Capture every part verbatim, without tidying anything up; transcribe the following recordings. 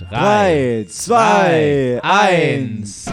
drei, zwei, eins.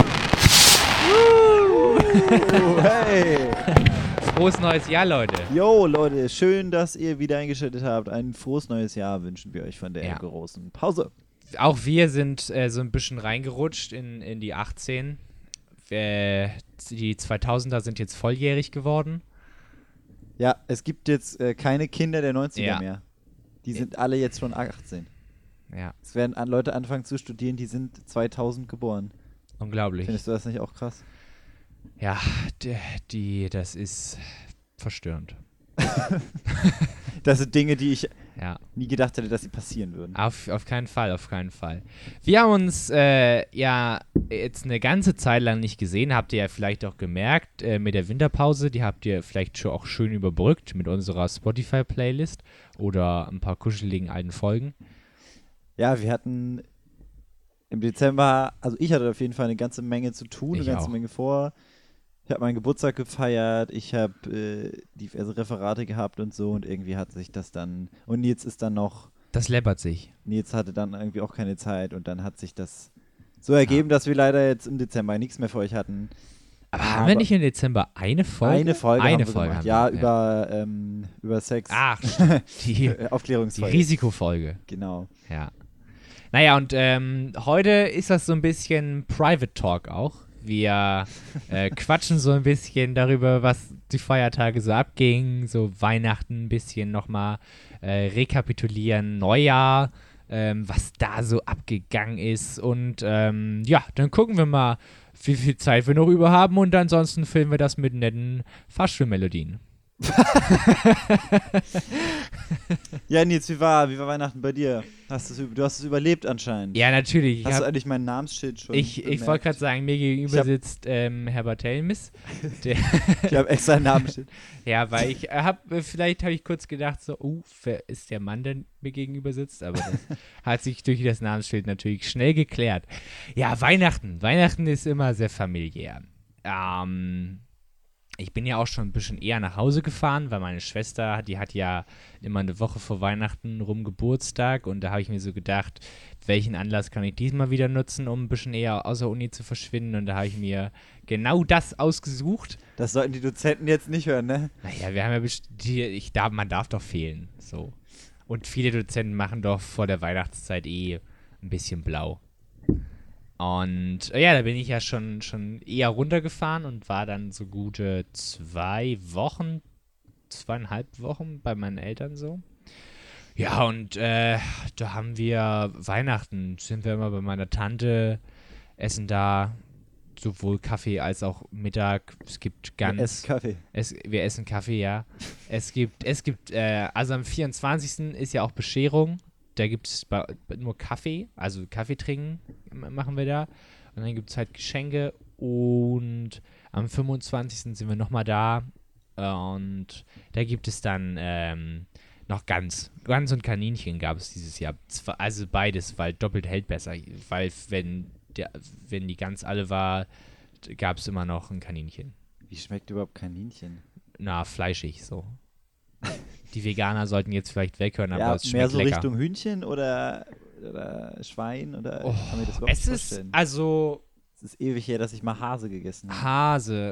Hey. Frohes neues Jahr, Leute. Jo, Leute, schön, dass ihr wieder eingeschaltet habt. Ein frohes neues Jahr wünschen wir euch von der Ja. großen Pause. Auch wir sind äh, so ein bisschen reingerutscht in, in die achtzehn. Äh, die zweitausender sind jetzt volljährig geworden. Ja, es gibt jetzt äh, keine Kinder der neunziger Ja. mehr. Die sind alle jetzt schon achtzehn. Ja, Es werden an Leute anfangen zu studieren, die sind zweitausend geboren. unglaublich. Findest du das nicht auch krass? Ja, die, die, das ist verstörend. Das sind Dinge, die ich Ja, nie gedacht hätte, dass sie passieren würden. auf, auf keinen Fall, auf keinen Fall. Wir haben uns äh, ja jetzt eine ganze Zeit lang nicht gesehen, habt ihr ja vielleicht auch gemerkt, äh, mit der Winterpause, die habt ihr vielleicht schon auch schön überbrückt mit unserer Spotify-Playlist oder ein paar kuscheligen alten Folgen. Ja, wir hatten im Dezember, also ich hatte auf jeden Fall eine ganze Menge zu tun, Ich eine ganze auch. Menge vor. Ich habe meinen Geburtstag gefeiert, ich habe äh, diverse Referate gehabt und so und irgendwie hat sich das dann, und Nils ist dann noch, Das läppert sich. Nils hatte dann irgendwie auch keine Zeit und dann hat sich das so ergeben, dass wir leider jetzt im Dezember nichts mehr für euch hatten. Aber haben wir nicht im Dezember eine Folge? Eine Folge eine haben wir Folge gemacht. haben Ja, wir, über, ähm, über Sex. Ach, stimmt. die, Äh, die Aufklärungsfolge. Risikofolge. Genau. Ja. Naja, und ähm, heute ist das so ein bisschen Private Talk auch. Wir äh, quatschen so ein bisschen darüber, was die Feiertage so abging, so Weihnachten ein bisschen nochmal äh, rekapitulieren, Neujahr, ähm, was da so abgegangen ist. Und ähm, ja, dann gucken wir mal, wie viel Zeit wir noch über haben und ansonsten filmen wir das mit netten Fahrstuhlmelodien. Ja, Nils, wie war, wie war Weihnachten bei dir? Hast du's, du hast es überlebt anscheinend. Ja, natürlich. Ich Hast hab, du eigentlich mein Namensschild schon Ich, ich bemerkt? wollte gerade sagen, mir gegenüber Ich hab- sitzt ähm, Herbert Helmis. Der, Ich habe extra ein Namensschild. ja, weil ich habe, vielleicht habe ich kurz gedacht, so, uh, wer ist der Mann, der mir gegenüber sitzt? Aber das hat sich durch das Namensschild natürlich schnell geklärt. Ja, Weihnachten. Weihnachten ist immer sehr familiär. Ähm, ich bin ja auch schon ein bisschen eher nach Hause gefahren, weil meine Schwester, die hat ja immer eine Woche vor Weihnachten rum Geburtstag und da habe ich mir so gedacht, welchen Anlass kann ich diesmal wieder nutzen, um ein bisschen eher außer Uni zu verschwinden, und da habe ich mir genau das ausgesucht. Das sollten die Dozenten jetzt nicht hören, ne? Naja, wir haben ja best- die, ich darf, man darf doch fehlen, so. Und viele Dozenten machen doch vor der Weihnachtszeit eh ein bisschen blau. Und äh, ja, da bin ich ja schon, schon eher runtergefahren und war dann so gute zwei Wochen, zweieinhalb Wochen bei meinen Eltern so. Ja, und äh, da haben wir Weihnachten, sind wir immer bei meiner Tante, essen da sowohl Kaffee als auch Mittag. Es gibt ganz... Wir essen Kaffee. Es, wir essen Kaffee, ja. Es gibt, es gibt, äh, also am vierundzwanzigsten ist ja auch Bescherung. Da gibt es nur Kaffee, also Kaffee trinken m- machen wir da. Und dann gibt es halt Geschenke. Und am fünfundzwanzigsten sind wir nochmal da. Und da gibt es dann ähm, noch Gans. Gans und Kaninchen gab es dieses Jahr. Zwar- Also beides, weil doppelt hält besser. Weil wenn, der, wenn die Gans alle war, gab es immer noch ein Kaninchen. Wie schmeckt überhaupt Kaninchen? Na, fleischig so. Die Veganer sollten jetzt vielleicht weghören, aber Ja, es schmeckt mehr so lecker. Richtung Hühnchen oder, oder Schwein oder Oh, kann mir das überhaupt es nicht ist vorstellen? also Es ist ewig her, dass ich mal Hase gegessen habe. Hase.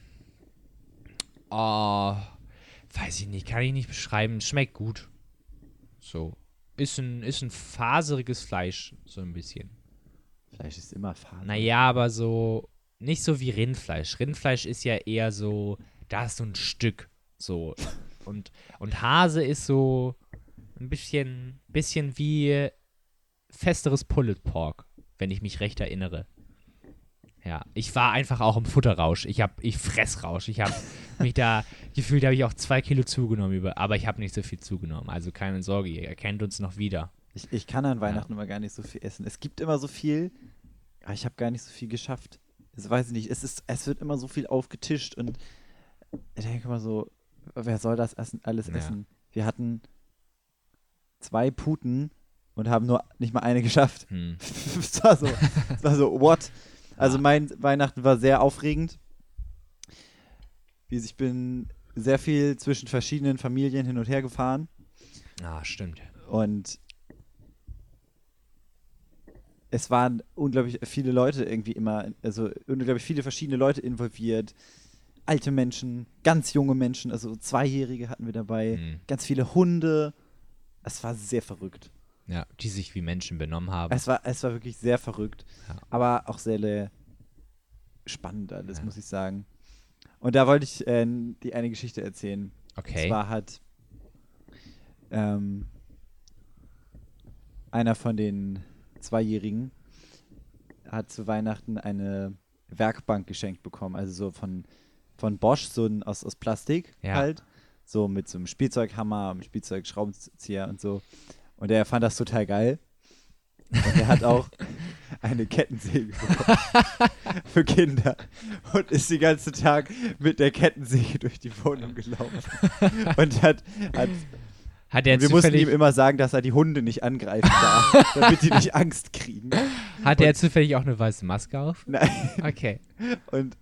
Oh, weiß ich nicht, kann ich nicht beschreiben. Schmeckt gut. So. Ist ein, ist ein faseriges Fleisch, so ein bisschen. Fleisch ist immer Faser. Naja, aber so, nicht so wie Rindfleisch. Rindfleisch ist ja eher so, da ist so ein Stück. So. Und, und Hase ist so ein bisschen, bisschen wie festeres Pulled Pork, wenn ich mich recht erinnere. Ja, ich war einfach auch im Futterrausch. Ich hab, ich Fressrausch. Ich habe mich da gefühlt, habe ich auch zwei Kilo zugenommen, über, aber ich habe nicht so viel zugenommen. Also keine Sorge, ihr erkennt uns noch wieder. Ich, ich kann an Weihnachten immer gar nicht so viel essen. Es gibt immer so viel, aber ich habe gar nicht so viel geschafft. Das weiß ich nicht. Es, ist, es wird immer so viel aufgetischt und ich denke mal so, wer soll das essen, alles Ja. essen? Wir hatten zwei Puten und haben nur nicht mal eine geschafft. Hm. Es war so, es war so, what? Also Ah. mein Weihnachten war sehr aufregend. Wie Ich bin sehr viel zwischen verschiedenen Familien hin und her gefahren Ah, stimmt. und es waren unglaublich viele Leute irgendwie immer, also unglaublich viele verschiedene Leute involviert. Alte Menschen, ganz junge Menschen, also Zweijährige hatten wir dabei, Mhm. ganz viele Hunde. Es war sehr verrückt. Ja, die sich wie Menschen benommen haben. Es war, es war wirklich sehr verrückt, Ja. aber auch sehr le- spannend alles, Ja. muss ich sagen. Und da wollte ich äh, die eine Geschichte erzählen. Okay. Und zwar hat ähm, einer von den Zweijährigen hat zu Weihnachten eine Werkbank geschenkt bekommen, also so von, von Bosch, so ein, aus, aus Plastik Ja. halt, so mit so einem Spielzeughammer, einem Spielzeugschraubenzieher und so. Und er fand das total geil. Und er hat auch eine Kettensäge bekommen für Kinder und ist den ganzen Tag mit der Kettensäge durch die Wohnung gelaufen. Und hat, hat Hat er und wir mussten zufällig, ihm immer sagen, dass er die Hunde nicht angreifen darf, damit die nicht Angst kriegen. hat er zufällig auch eine weiße Maske auf? Nein. Okay. Und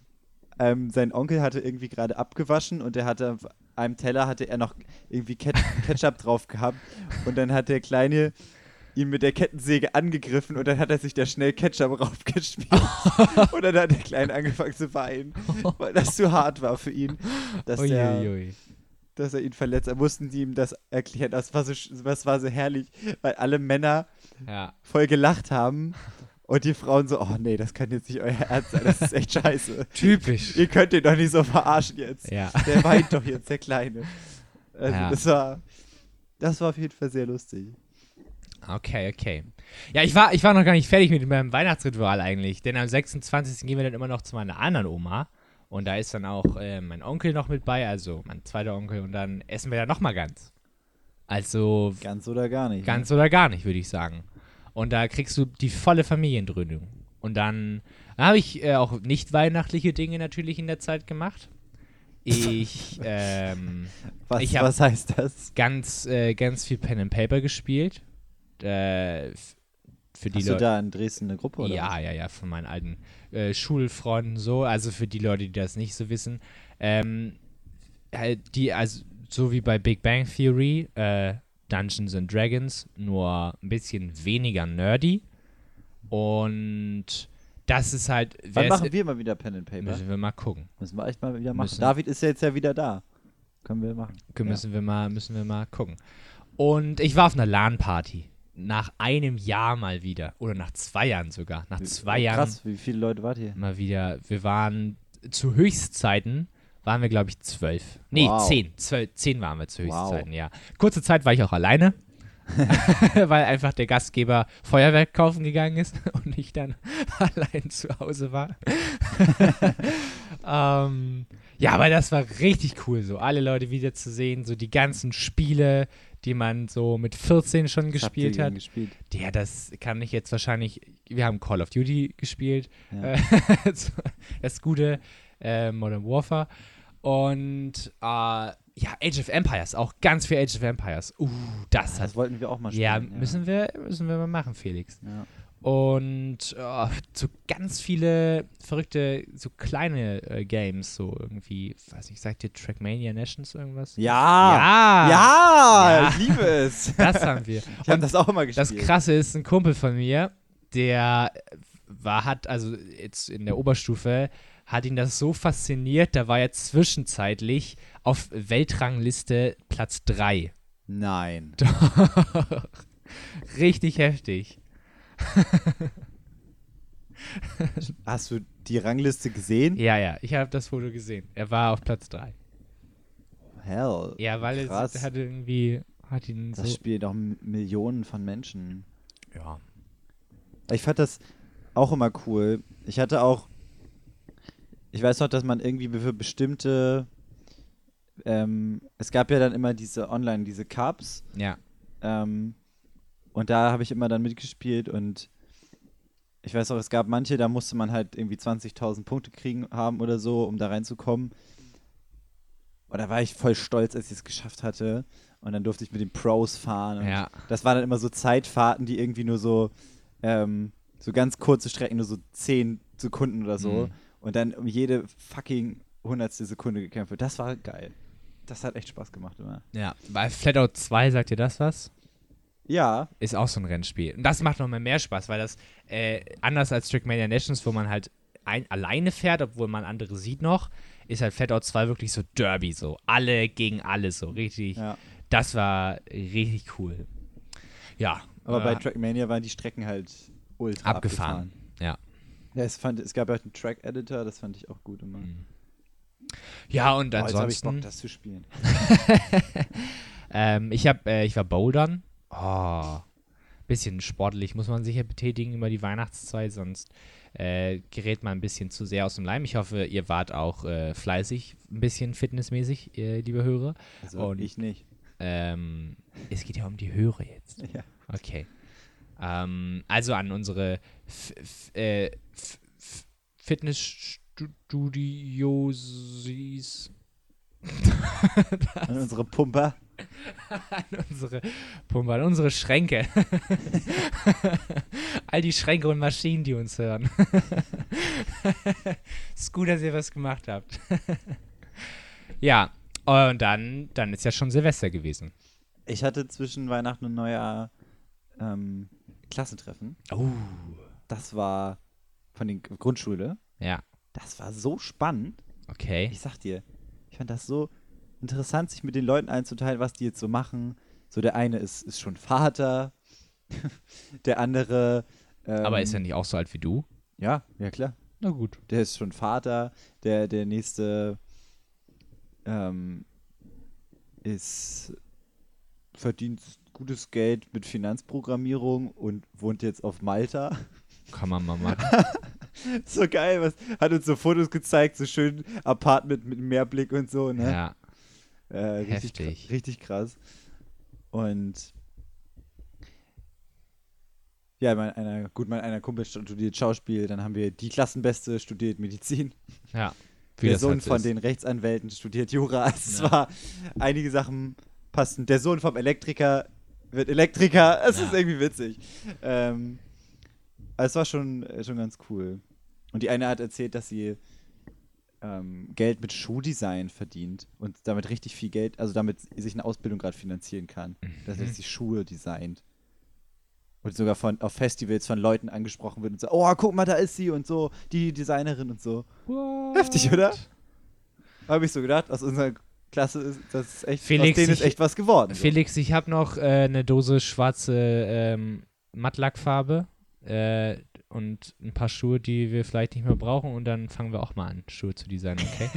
ähm, sein Onkel hatte irgendwie gerade abgewaschen und er hatte auf einem Teller hatte er noch irgendwie Ket Ketchup drauf gehabt und dann hat der Kleine ihn mit der Kettensäge angegriffen und dann hat er sich da schnell Ketchup raufgeschmiert und dann hat der Kleine angefangen zu weinen, weil das zu hart war für ihn, dass, der, Uiuiui. dass er ihn verletzt hat. Mussten die ihm das erklären, das war so, das war so herrlich, weil alle Männer Ja. voll gelacht haben und die Frauen so, oh nee, das kann jetzt nicht euer Ernst sein, das ist echt scheiße. Typisch. Ihr könnt den doch nicht so verarschen jetzt. Ja. Der weint doch jetzt, der Kleine. Also Ja. das war, das war auf jeden Fall sehr lustig. Okay, okay. Ja, ich war, ich war noch gar nicht fertig mit meinem Weihnachtsritual eigentlich, denn am sechsundzwanzigsten gehen wir dann immer noch zu meiner anderen Oma und da ist dann auch äh, mein Onkel noch mit bei, also mein zweiter Onkel und dann essen wir da nochmal ganz. Also Ganz oder gar nicht. ganz oder gar nicht, würde ich sagen. Und da kriegst du die volle Familiendröhnung. Und dann habe ich äh, auch nicht weihnachtliche Dinge natürlich in der Zeit gemacht. Ich, ähm, Ne? Was, ich hab- was heißt das? ganz, äh, ganz viel Pen and Paper gespielt. Äh, f- für die Hast du Leute. da in Dresden eine Gruppe oder Ja, ja, ja, von meinen alten äh, Schulfreunden so. Also für die Leute, die das nicht so wissen. Ähm, halt die, also so wie bei Big Bang Theory, äh, Dungeons and Dragons, nur ein bisschen weniger nerdy. Und das ist halt. was? Wann wer machen ist- wir mal wieder Pen and Paper? Müssen wir mal gucken. Müssen wir echt mal wieder machen. Müssen. David ist ja jetzt ja wieder da. Können wir machen. Müssen wir mal, müssen wir mal gucken. Und ich war auf einer LAN-Party. Nach einem Jahr mal wieder. Oder nach zwei Jahren sogar. Nach zwei Jahren Krass, wie viele Leute wart ihr? mal wieder. Wir waren zu Höchstzeiten, waren wir, glaube ich, zwölf. Nee, Wow. zehn. Zwölf, zehn waren wir zu Wow. Höchstzeiten, ja. Kurze Zeit war ich auch alleine. Weil einfach der Gastgeber Feuerwerk kaufen gegangen ist und ich dann allein zu Hause war. ähm, ja, aber das war richtig cool, so alle Leute wiederzusehen, so die ganzen Spiele, die man so mit vierzehn schon Was habt ihr gespielt gegen hat. gespielt? Ja, das kann ich jetzt wahrscheinlich. Wir haben Call of Duty gespielt. Ja. Äh, das gute äh, Modern Warfare. Und äh, ja, Age of Empires, auch ganz viel Age of Empires. Uh, das hat. Das wollten wir auch mal spielen. Ja, müssen wir, müssen wir mal machen, Felix. Ja. Und äh, so ganz viele verrückte, so kleine äh, Games, so irgendwie, weiß nicht, sagt dir Trackmania Nations irgendwas? Ja. Ja! Ja, Ja. ich liebe es. Das haben wir. Ich habe das auch immer Das gespielt. Krasse ist, ein Kumpel von mir, der war, hat, also jetzt in der Oberstufe, hat ihn das so fasziniert, da war er zwischenzeitlich auf Weltrangliste Platz drei. Nein. Doch. Richtig heftig. Hast du die Rangliste gesehen? Ja, ja, ich habe das Foto gesehen. Er war auf Platz drei. Hell. Ja, weil Krass. er hatte irgendwie, hat ihn Das so. spielen doch M- Millionen von Menschen. Ja. Ich fand das auch immer cool. Ich hatte auch, ich weiß noch, dass man irgendwie für bestimmte, ähm, es gab ja dann immer diese online, diese Cups, Ja. ähm, und da habe ich immer dann mitgespielt und ich weiß auch, es gab manche, da musste man halt irgendwie zwanzigtausend Punkte kriegen haben oder so, um da reinzukommen. Und da war ich voll stolz, als ich es geschafft hatte. Und dann durfte ich mit den Pros fahren. Und Ja. das waren dann immer so Zeitfahrten, die irgendwie nur so, ähm, so ganz kurze Strecken, nur so zehn Sekunden oder so. Mhm. Und dann um jede fucking hundertstel Sekunde gekämpft wird. Das war geil. Das hat echt Spaß gemacht immer. Ja. Bei Flatout zwei, sagt ihr das was? Ja. Ist auch so ein Rennspiel. Und das macht nochmal mehr Spaß, weil das äh, anders als Trackmania Nations, wo man halt ein, alleine fährt, obwohl man andere sieht noch, ist halt Flatout zwei wirklich so Derby, so alle gegen alle, so richtig. Ja. Das war richtig cool. Ja. Aber äh, bei Trackmania waren die Strecken halt ultra abgefahren. abgefahren. Ja. Ja, es, fand, es gab halt einen Track-Editor, das fand ich auch gut immer. Mhm. Ja, und Oh, jetzt habe ich ansonsten. Bock, das zu spielen. ähm, ich, hab, äh, ich war bouldern. Oh, bisschen sportlich muss man sich ja betätigen über die Weihnachtszeit, sonst äh, gerät man ein bisschen zu sehr aus dem Leim. Ich hoffe, ihr wart auch äh, fleißig, ein bisschen fitnessmäßig, äh, liebe Hörer. Also Und, ich nicht. Ähm, es geht ja um die Hörer jetzt. Ja. Okay. Ähm, also an unsere F F äh, F F Fitnessstudiosis. An unsere Pumper. An unsere Pumper, an unsere Schränke. All die Schränke und Maschinen, die uns hören. Ist gut, dass ihr was gemacht habt. Ja, und dann, dann ist ja schon Silvester gewesen. Ich hatte zwischen Weihnachten und Neujahr ähm, Klassentreffen. Oh. Das war von der Grundschule. Ja. Das war so spannend. Okay. Ich sag dir, ich fand das so interessant, sich mit den Leuten einzuteilen, was die jetzt so machen. So der eine ist, ist schon Vater, der andere ähm, Aber ist er nicht auch so alt wie du? Ja, ja klar. Na gut. Der ist schon Vater, der, der nächste ähm, ist verdient gutes Geld mit Finanzprogrammierung und wohnt jetzt auf Malta. Kann man mal machen. So geil, was hat uns so Fotos gezeigt, so schön Apartment mit Meerblick und so, ne? Ja. Äh, richtig, Heftig. Krass, richtig krass. Und ja, mein einer, gut, mein einer Kumpel studiert Schauspiel, dann haben wir die Klassenbeste studiert Medizin. Ja. Wie Der das Sohn halt so von ist. den Rechtsanwälten studiert Jura. Also es Ja. war einige Sachen passen. Der Sohn vom Elektriker wird Elektriker. Es Ja. ist irgendwie witzig. Ähm, also es war schon, äh, schon ganz cool. Und die eine hat erzählt, dass sie ähm, Geld mit Schuhdesign verdient und damit richtig viel Geld, also damit sich eine Ausbildung gerade finanzieren kann. Dass Mhm. sie Schuhe designt. Und sogar von, auf Festivals von Leuten angesprochen wird und so, oh, guck mal, da ist sie und so, die Designerin und so. What? Heftig, oder? Habe ich so gedacht, aus unserer Klasse ist das ist echt, Felix, aus denen ist ich- echt was geworden. So. Felix, ich habe noch äh, eine Dose schwarze ähm, Mattlackfarbe äh, und ein paar Schuhe, die wir vielleicht nicht mehr brauchen und dann fangen wir auch mal an, Schuhe zu designen, okay?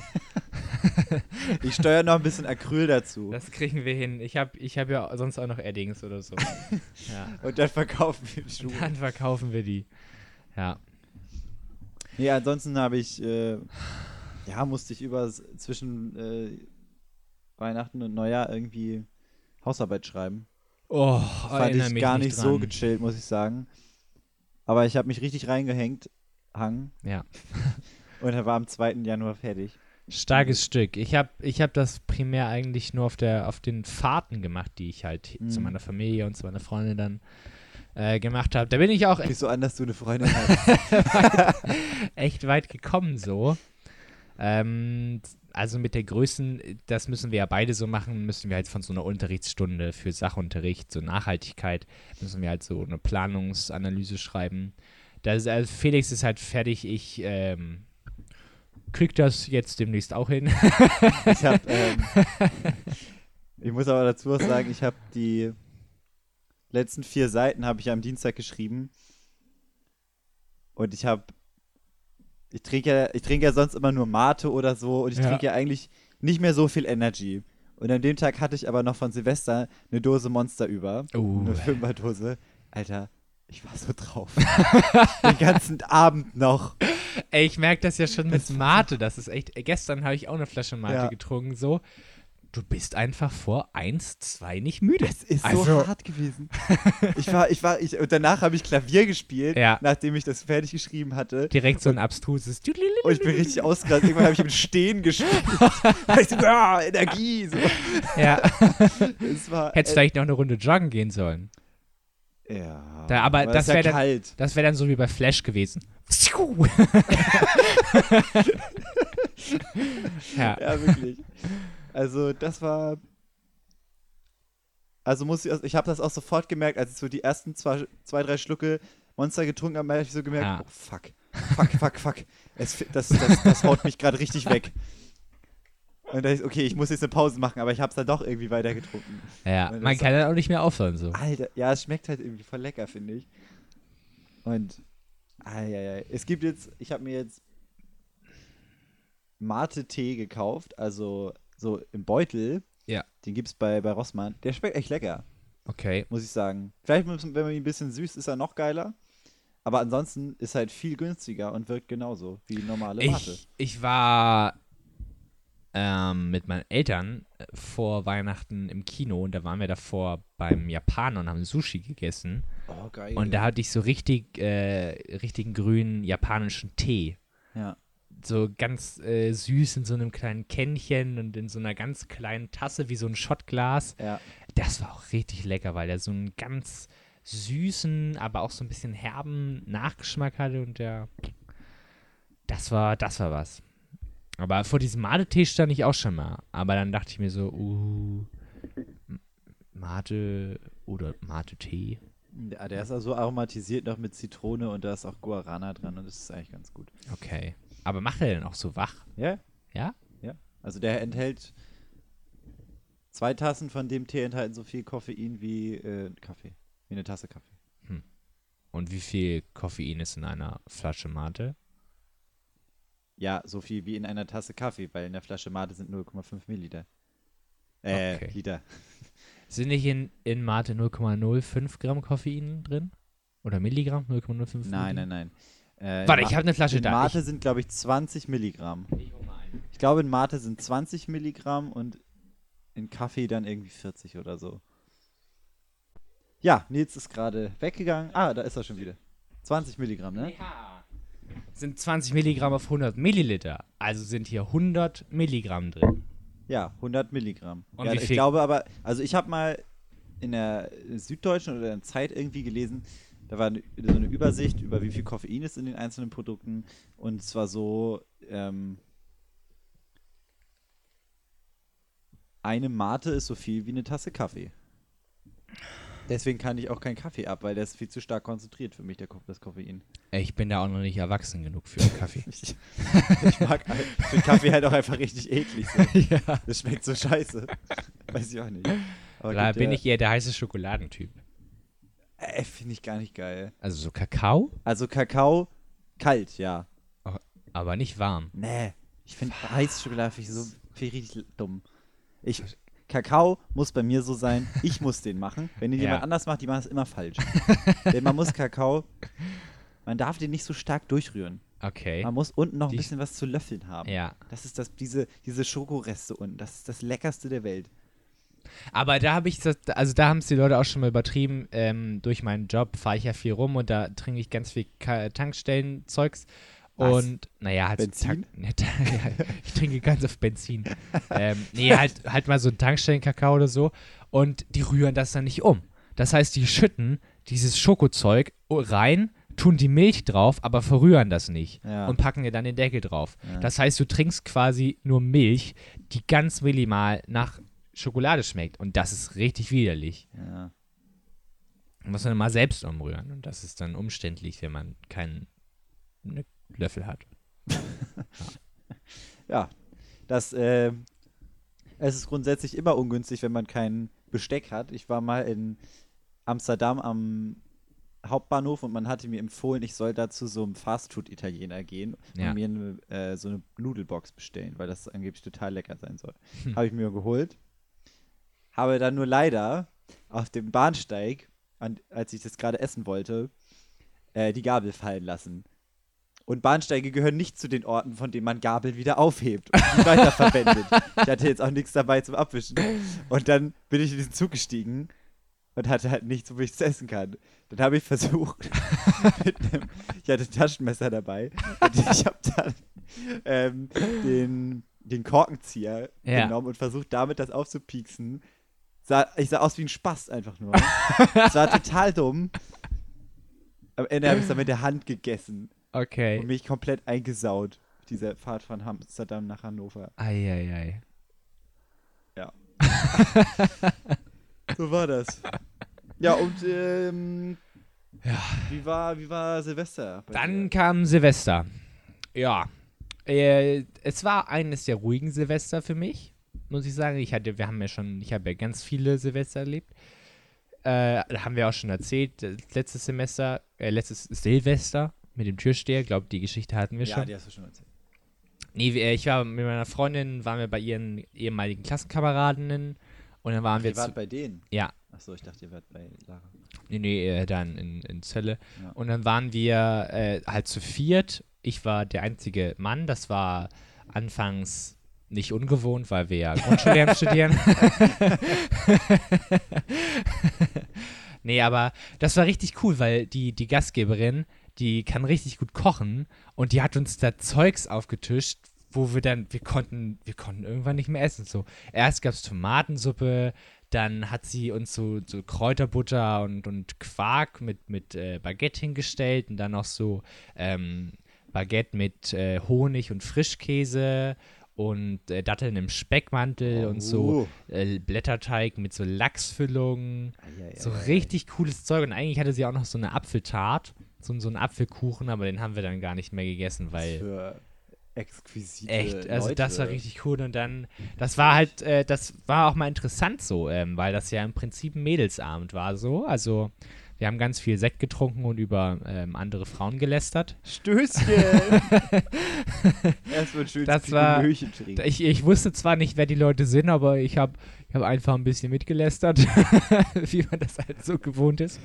Ich steuere noch ein bisschen Acryl dazu. Das kriegen wir hin. Ich habe ich hab ja sonst auch noch Eddings oder so. Ja. Und dann verkaufen wir die Schuhe. Und dann verkaufen wir die. Ja. Nee, ansonsten habe ich, äh, ja, musste ich über zwischen äh, Weihnachten und Neujahr irgendwie Hausarbeit schreiben. Oh, Fand erinnere ich mich gar nicht dran. so gechillt, muss ich sagen. Aber ich habe mich richtig reingehängt, hang, Ja. und er war am zweiten Januar fertig. Starkes Stück. Ich habe ich hab das primär eigentlich nur auf, der, auf den Fahrten gemacht, die ich halt Mhm. zu meiner Familie und zu meiner Freundin dann äh, gemacht habe. Da bin ich auch Nicht so an, dass du eine Freundin hast. echt weit gekommen so. Ähm, also mit der Größen, das müssen wir ja beide so machen, müssen wir halt von so einer Unterrichtsstunde für Sachunterricht, so Nachhaltigkeit, müssen wir halt so eine Planungsanalyse schreiben. Das, also Felix ist halt fertig, ich ähm, krieg das jetzt demnächst auch hin. Ich habe, ähm, ich muss aber dazu auch sagen, ich habe die letzten vier Seiten habe ich am Dienstag geschrieben und ich habe, ich trinke ja, ich trinke ja sonst immer nur Mate oder so und ich Ja. trinke ja eigentlich nicht mehr so viel Energy. Und an dem Tag hatte ich aber noch von Silvester eine Dose Monster über, Oh. eine Fünferdose. Alter, ich war so drauf. Den ganzen Abend noch. Ey, ich merke das ja schon mit Mate, das ist echt, gestern habe ich auch eine Flasche Mate Ja. getrunken, so. Du bist einfach vor eins, zwei nicht müde. Es ist Also- so hart gewesen. Ich war, ich war, ich, und danach habe ich Klavier gespielt, Ja. nachdem ich das fertig geschrieben hatte. Direkt so ein abstruses Und ich bin richtig ausgerastet. Irgendwann habe ich im Stehen gespielt. ich so, ah, Energie. So. Ja. Es war, Hättest vielleicht noch eine Runde joggen gehen sollen. äh, ja, Da- aber das ist ja wär dann- kalt. Das wäre dann so wie bei Flash gewesen. ja. Ja, wirklich. Also das war Also muss ich, ich habe das auch sofort gemerkt, als ich so die ersten zwei, zwei drei Schlucke Monster getrunken habe, habe ich so gemerkt, Ja. oh fuck, fuck, fuck, fuck. Es, das, das, das haut mich gerade richtig weg. Und da ist, okay, ich muss jetzt eine Pause machen, aber ich habe es dann doch irgendwie weiter getrunken. Ja, Und man das- kann dann auch nicht mehr aufhören so. Alter, ja, es schmeckt halt irgendwie voll lecker, finde ich. Und, ei, es gibt jetzt, ich habe mir jetzt Mate-Tee gekauft, also so im Beutel. Ja. Den gibt's bei, bei Rossmann. Der schmeckt echt lecker, Okay. muss ich sagen. Vielleicht, müssen- wenn man ihn ein bisschen süßt, ist er noch geiler. Aber ansonsten ist er halt viel günstiger und wirkt genauso wie normale Mate. Ich, ich war ähm, mit meinen Eltern äh, vor Weihnachten im Kino und da waren wir davor beim Japaner und haben Sushi gegessen. Oh, geil. Und da hatte ich so richtig, äh, richtigen grünen japanischen Tee. Ja. So ganz äh, süß in so einem kleinen Kännchen und in so einer ganz kleinen Tasse wie so ein Schottglas. Ja. Das war auch richtig lecker, weil der so einen ganz süßen, aber auch so ein bisschen herben Nachgeschmack hatte und der, das war, das war was. Aber vor diesem Mate-Tee stand ich auch schon mal. Aber dann dachte ich mir so, uh, M- Mate oder Mate-Tee. Ja, der ist also aromatisiert noch mit Zitrone und da ist auch Guarana dran und das ist eigentlich ganz gut. Okay. Aber macht er denn auch so wach? Ja? Ja? Ja. Also der enthält zwei Tassen von dem Tee enthalten so viel Koffein wie äh, Kaffee. Wie eine Tasse Kaffee. Und wie viel Koffein ist in einer Flasche Mate? Ja, so viel wie in einer Tasse Kaffee, weil in der Flasche Mate sind null Komma fünf Milliliter. Äh, Okay. Liter. Sind nicht in, in Mate null Komma null fünf Gramm Koffein drin? Oder Milligramm? null Komma null fünf Nein, Milligramm? nein, nein. Äh, Warte, in ich habe eine Flasche in da. Mate Ich, sind, glaube ich, zwanzig Milligramm. ich hol mal ein. Ich glaube, in Mate sind zwanzig Milligramm und in Kaffee dann irgendwie vierzig oder so. Ja, Nils ist gerade weggegangen. Ah, da ist er schon wieder. zwanzig Milligramm, ne? Ja. Sind zwanzig Milligramm auf hundert Milliliter. Also sind hier hundert Milligramm drin. Ja, hundert Milligramm. Und ja, wie ich viel- glaube aber, also ich habe mal in der Süddeutschen oder in der Zeit irgendwie gelesen, da war eine, so eine Übersicht über wie viel Koffein ist in den einzelnen Produkten und zwar so, ähm, eine Mate ist so viel wie eine Tasse Kaffee. Deswegen kann ich auch keinen Kaffee ab, weil der ist viel zu stark konzentriert für mich, der, Ko- das Koffein. Ich bin da auch noch nicht erwachsen genug für einen Kaffee. Ich, ich mag halt, ich finde Kaffee halt auch einfach richtig eklig. So. Ja. Das schmeckt so scheiße. Weiß ich auch nicht. Aber Da gibt bin ja- ich eher der heiße Schokoladentyp. Äh, finde ich gar nicht geil. Also so Kakao, Also Kakao, kalt, ja. aber nicht warm. Nee. Ich finde heiße Schokolade find ich so find ich richtig dumm. Ich, Kakao muss bei mir so sein, ich muss den machen. Wenn den Ja. jemand anders macht, die machen das immer falsch. Denn man muss Kakao, man darf den nicht so stark durchrühren. Okay. Man muss unten noch ein Die- bisschen was zu löffeln haben. Ja. Das ist das, diese, diese Schokoreste unten, das ist das Leckerste der Welt. Aber da habe ich, das, also da haben es die Leute auch schon mal übertrieben. Ähm, durch meinen Job fahre ich ja viel rum und da trinke ich ganz viel Ka Tankstellen-Zeugs. Was? Und naja, halt so Benzin? Tank- ja, ich trinke ganz oft Benzin. ähm, nee, halt, halt mal so einen Tankstellen-Kakao oder so. Und die rühren das dann nicht um. Das heißt, die schütten dieses Schokozeug rein, tun die Milch drauf, aber verrühren das nicht. Ja. Und packen dir dann den Deckel drauf. Ja. Das heißt, du trinkst quasi nur Milch, die ganz minimal nach Schokolade schmeckt. Und das ist richtig widerlich. Ja. Muss man mal selbst umrühren. Und das ist dann umständlich, wenn man keinen ne, Löffel hat. Ja, das, äh, es ist grundsätzlich immer ungünstig, wenn man kein Besteck hat. Ich war mal in Amsterdam am Hauptbahnhof und man hatte mir empfohlen, ich soll da zu so einem Fastfood-Italiener gehen Ja. und mir eine, äh, so eine Nudelbox bestellen, weil das angeblich total lecker sein soll. Hm. Habe ich mir geholt. Habe dann nur leider auf dem Bahnsteig, an, als ich das gerade essen wollte, äh, die Gabel fallen lassen. Und Bahnsteige gehören nicht zu den Orten, von denen man Gabeln wieder aufhebt und die weiterverwendet. Ich hatte jetzt auch nichts dabei zum Abwischen. Und dann bin ich in diesen Zug gestiegen und hatte halt nichts, wo ich es essen kann. Dann habe ich versucht, mit einem, ich hatte ein Taschenmesser dabei und ich habe dann ähm, den, den Korkenzieher Ja. genommen und versucht, damit das aufzupieksen. Sah, ich sah aus wie ein Spast einfach nur. Es war total dumm. Am Ende habe ich es dann mit der Hand gegessen. Und Okay. mich komplett eingesaut. Diese Fahrt von Amsterdam nach Hannover. Eieiei. So So war das. Ja, und ähm, Ja. wie war, wie war Silvester? bei Dann dir? kam Silvester. Ja. Äh, es war eines der ruhigen Silvester für mich, muss ich sagen. Ich hatte, wir haben ja schon, ich habe ja ganz viele Silvester erlebt. Äh, da haben wir auch schon erzählt, äh, letztes Semester, äh, letztes Silvester mit dem Türsteher. Ich glaube, die Geschichte hatten wir Ja, schon. die hast du schon erzählt. Nee, wir- ich war mit meiner Freundin, waren wir bei ihren ehemaligen Klassenkameradinnen und dann waren Ach, wir ihr wart zu, bei denen? ja, Achso, ich dachte, ihr wart bei Lara. nee, nee, äh, dann in, in Zölle. Ja. Und dann waren wir äh, halt zu viert. Ich war der einzige Mann. Das war anfangs nicht ungewohnt, weil wir ja Grundschullehramt studieren. Nee, aber das war richtig cool, weil die, die Gastgeberin, die kann richtig gut kochen und die hat uns da Zeugs aufgetischt, wo wir dann, wir konnten, wir konnten irgendwann nicht mehr essen. So, erst gab es Tomatensuppe, dann hat sie uns so, so Kräuterbutter und, und Quark mit, mit äh, Baguette hingestellt und dann noch so ähm, Baguette mit äh, Honig und Frischkäse und äh, Datteln im Speckmantel und so äh, Blätterteig mit so Lachsfüllungen. Eieiei. So richtig cooles Zeug. Und eigentlich hatte sie auch noch so eine Apfeltart, so, so einen Apfelkuchen, aber den haben wir dann gar nicht mehr gegessen, weil Für exquisite echt, also Leute. das war richtig cool. Und dann, das war halt, äh, das war auch mal interessant so, ähm, weil das ja im Prinzip ein Mädelsabend war so. Also wir haben ganz viel Sekt getrunken und über ähm, andere Frauen gelästert. Stößchen! Erstmal schön Das war- Möhrchen trinken. Ich, ich wusste zwar nicht, wer die Leute sind, aber ich habe ich hab einfach ein bisschen mitgelästert, wie man das halt so gewohnt ist.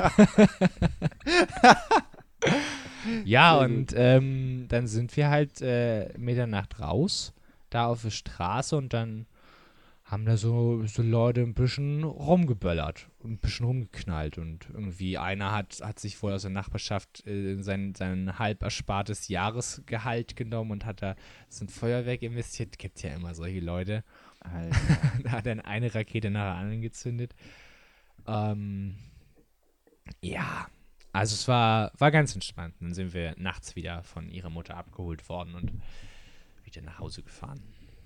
Ja, Sehr und ähm, dann sind wir halt äh, Mitternacht raus, da auf der Straße und dann haben da so, so Leute ein bisschen rumgeböllert und ein bisschen rumgeknallt und irgendwie einer hat, hat sich wohl aus der Nachbarschaft äh, sein, sein halb erspartes Jahresgehalt genommen und hat da so ein Feuerwerk investiert. Gibt ja immer solche Leute. Alter. Da hat dann eine Rakete nach der anderen gezündet. Ähm, ja, also es war, war ganz entspannt. Dann sind wir nachts wieder von ihrer Mutter abgeholt worden und wieder nach Hause gefahren.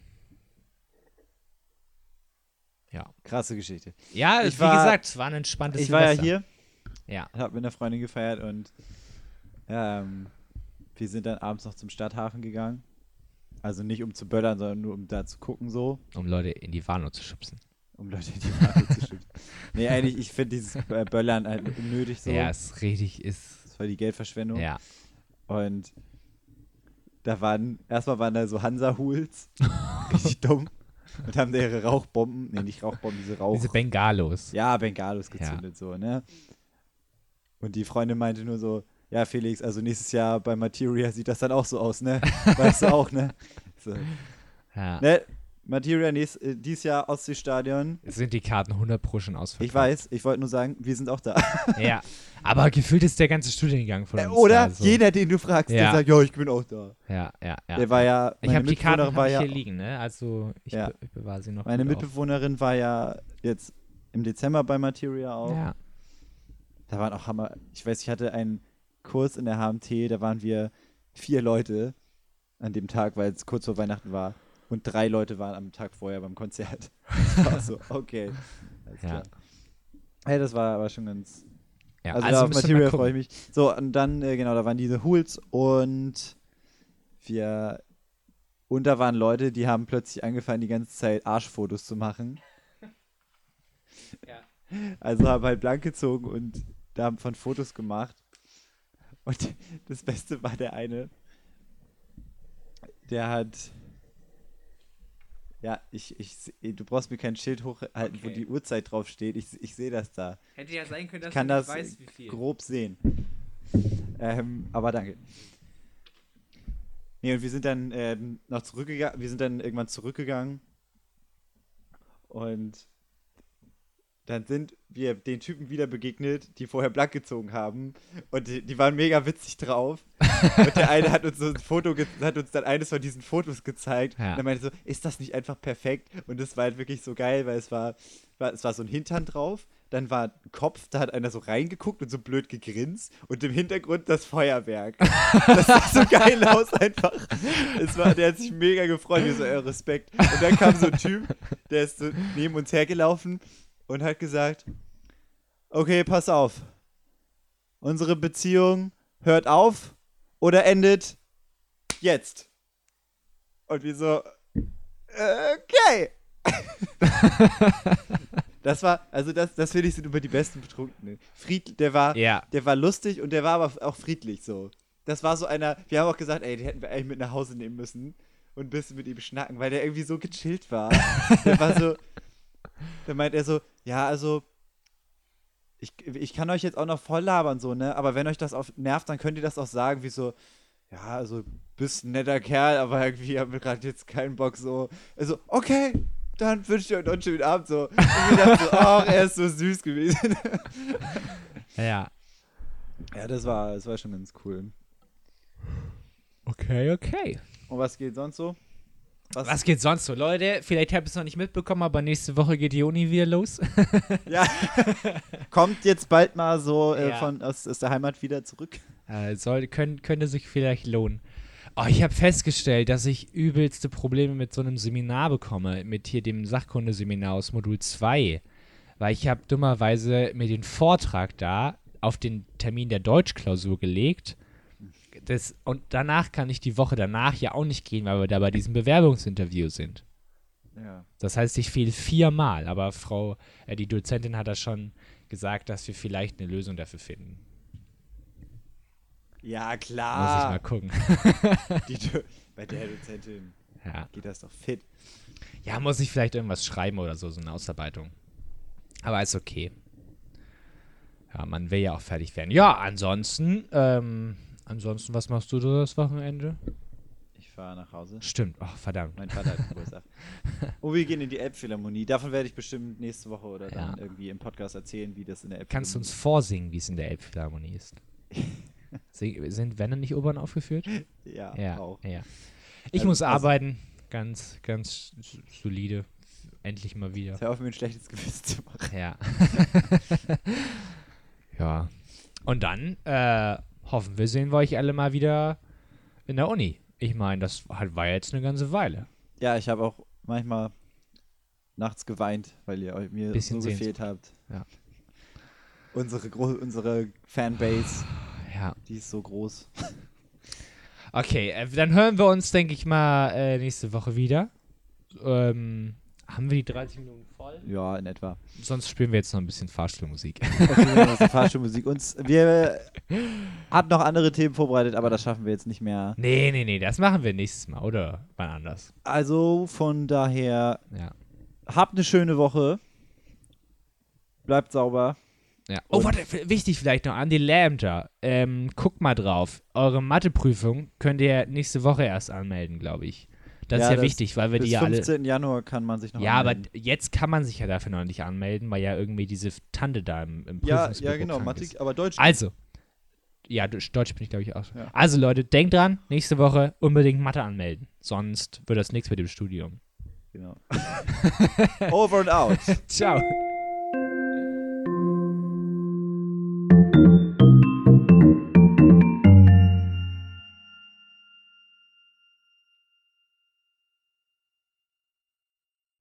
Ja. Krasse Geschichte. Ja, Ich wie war- gesagt, es war ein entspanntes Ich war ja Silvester. hier, Ja. hab mit einer Freundin gefeiert und ähm, wir sind dann abends noch zum Stadthafen gegangen. Also nicht um zu böllern, sondern nur um da zu gucken so. Um Leute in die Warnow zu schubsen. Um Leute in die Ware zu schützen. Nee, eigentlich, ich finde dieses äh, Böllern halt unnötig so. Ja, es richtig ist. Das war die Geldverschwendung. Ja. Und da waren, erstmal waren da so Hansa-Hools, richtig dumm, und haben da ihre Rauchbomben, nee, nicht Rauchbomben, diese Rauch... Diese Bengalos. ja, Bengalos gezündet, so, ne? Und die Freundin meinte nur so, ja, Felix, also nächstes Jahr bei Materia sieht das dann auch so aus, ne? Weißt du auch, ne? So. Ja. Ne? Materia nächst, äh, dieses Jahr Ostseestadion. Es sind die Karten hundert Pro schon ausverkauft. Ich weiß, ich wollte nur sagen, wir sind auch da. Ja. Aber gefühlt ist der ganze Studiengang von Äh, uns Oder da, so. jeder, den du fragst, der Ja. sagt, ja, ich bin auch da. Ja, ja, ja. Der war ja, ich meine habe die Karten Mitbewohnerin hab war ich ja, hier liegen, ne? Also ich, Ja. be ich bewahre sie noch. meine gut auf. Mitbewohnerin war ja jetzt im Dezember bei Materia auch. Ja. Da waren auch Hammer. Ich weiß, ich hatte einen Kurs in der H M T, da waren wir vier Leute an dem Tag, weil es kurz vor Weihnachten war. Und drei Leute waren am Tag vorher beim Konzert. Das war so, okay. Alles Ja. klar. Hey, das war aber schon ganz. Ja, Also, also da auf müsst ihr mal Material gucken. freue ich mich. So, und dann, äh, genau, da waren diese Hools und wir. Und da waren Leute, die haben plötzlich angefangen, die ganze Zeit Arschfotos zu machen. Ja. Also haben halt blank gezogen und da haben von Fotos gemacht. Und das Beste war der eine, der hat. Ja, ich, ich, seh- du brauchst mir kein Schild hochhalten, wo Okay. die Uhrzeit drauf steht. Ich, ich sehe das da. Hätte ja sein können, dass Ich kann du das nicht weißt, wie viel. grob sehen. Ähm, aber danke. Nee, und wir sind dann äh, noch zurückgegangen, wir sind dann irgendwann zurückgegangen und dann sind wir den Typen wieder begegnet, die vorher blank gezogen haben und die, die waren mega witzig drauf. Und der eine hat uns so ein Foto, ge- hat uns dann eines von diesen Fotos gezeigt Ja. und er meinte so, ist das nicht einfach perfekt? Und das war halt wirklich so geil, weil es war, war es war so ein Hintern drauf, dann war ein Kopf, da hat einer so reingeguckt und so blöd gegrinst und im Hintergrund das Feuerwerk. Das sah so geil aus einfach. Es war, der hat sich mega gefreut, wir so, äh, Respekt. Und dann kam so ein Typ, der ist so neben uns hergelaufen und hat gesagt, okay, pass auf. Unsere Beziehung hört auf oder endet jetzt. Und wir so, okay. Das war, also das, das finde ich sind immer die besten Betrunkenen. Fried, der war, Ja. der war lustig und der war aber auch friedlich so. Das war so einer, wir haben auch gesagt, ey, den hätten wir eigentlich mit nach Hause nehmen müssen und ein bisschen mit ihm schnacken, weil der irgendwie so gechillt war. Der war so, da meint er so, ja, also, ich, ich kann euch jetzt auch noch voll labern, so, ne, aber wenn euch das auf nervt, dann könnt ihr das auch sagen, wie so, ja, also, bist ein netter Kerl, aber irgendwie haben wir gerade jetzt keinen Bock, so. Also, okay, dann wünsche ich euch noch einen schönen Abend, so. Und wir dachten so, ach, er ist so süß gewesen. Ja. Ja, das war, das war schon ganz cool. Okay, okay. Und was geht sonst so? Was, Was geht sonst so, Leute? Vielleicht habt ihr es noch nicht mitbekommen, aber nächste Woche geht die Uni wieder los. Ja, kommt jetzt bald mal so äh, Ja. von, aus, aus der Heimat wieder zurück. Äh, soll, könnt, könnte sich vielleicht lohnen. Oh, ich habe festgestellt, dass ich übelste Probleme mit so einem Seminar bekomme, mit hier dem Sachkundeseminar aus Modul zwei. Weil ich habe dummerweise mir den Vortrag da auf den Termin der Deutschklausur gelegt. Das, und danach kann ich die Woche danach ja auch nicht gehen, weil wir da bei diesem Bewerbungsinterview sind. Ja. Das heißt, ich fehle viermal, aber Frau, äh, die Dozentin hat da schon gesagt, dass wir vielleicht eine Lösung dafür finden. Ja, Muss ich klar. mal gucken. Die, Do- bei der Dozentin Ja. geht das doch fit. Ja, muss ich vielleicht irgendwas schreiben oder so, so eine Ausarbeitung. Aber ist okay. Ja, man will ja auch fertig werden. Ja, ansonsten, ähm, ansonsten, was machst du so das Wochenende? Ich fahre nach Hause. Stimmt, ach, verdammt. Mein Vater hat Geburtstag. Und wir gehen in die Elbphilharmonie. Davon werde ich bestimmt nächste Woche oder dann Ja. irgendwie im Podcast erzählen, wie das in der Elbphilharmonie Kannst du uns vorsingen, wie es in der Elbphilharmonie ist? Sie- Sind Wände nicht Opern aufgeführt? Ja, Ja, auch. ja. Ich Also- muss also- arbeiten. Ganz, ganz s- solide. Endlich mal wieder. Hör auf, mir ein schlechtes Gewissen zu machen. Ja. Ja. Und dann äh, hoffen wir, sehen wir euch alle mal wieder in der Uni. Ich meine, das halt war jetzt eine ganze Weile. Ja, ich habe auch manchmal nachts geweint, weil ihr euch mir Bisschen so gefehlt habt. Ja. Unsere, gro- unsere Fanbase, Ja. die ist so groß. Okay, äh, dann hören wir uns, denke ich mal, äh, nächste Woche wieder. Ähm, haben wir die dreißig Minuten voll? Ja, in etwa. Sonst spielen wir jetzt noch ein bisschen Fahrstuhlmusik. Okay, das ist Fahrstuhlmusik. Uns, wir hatten noch andere Themen vorbereitet, aber das schaffen wir jetzt nicht mehr. nee, nee, nee, das machen wir nächstes Mal, oder? Wann anders. Also von daher, Ja. habt eine schöne Woche. Bleibt sauber. Ja. Oh, Und- warte, f- wichtig vielleicht noch an die Lambda. Ähm, guckt mal drauf. Eure Matheprüfung könnt ihr nächste Woche erst anmelden, glaube ich. Das Ja, ist ja das- wichtig, weil wir Bis die ja alle. fünfzehnten Januar kann man sich noch Ja, aber anmelden. jetzt kann man sich ja dafür noch nicht anmelden, weil ja irgendwie diese Tante da im, im Ja, Prüfungsbüro ja, genau. krank Mathe, ist. aber Deutsch. Also. Ja, Deutsch Deutsch bin ich, glaube ich, auch schon. Ja. Also, Leute, denkt dran, nächste Woche unbedingt Mathe anmelden. Sonst wird das nichts mit dem Studium. Genau. Over and out. Ciao.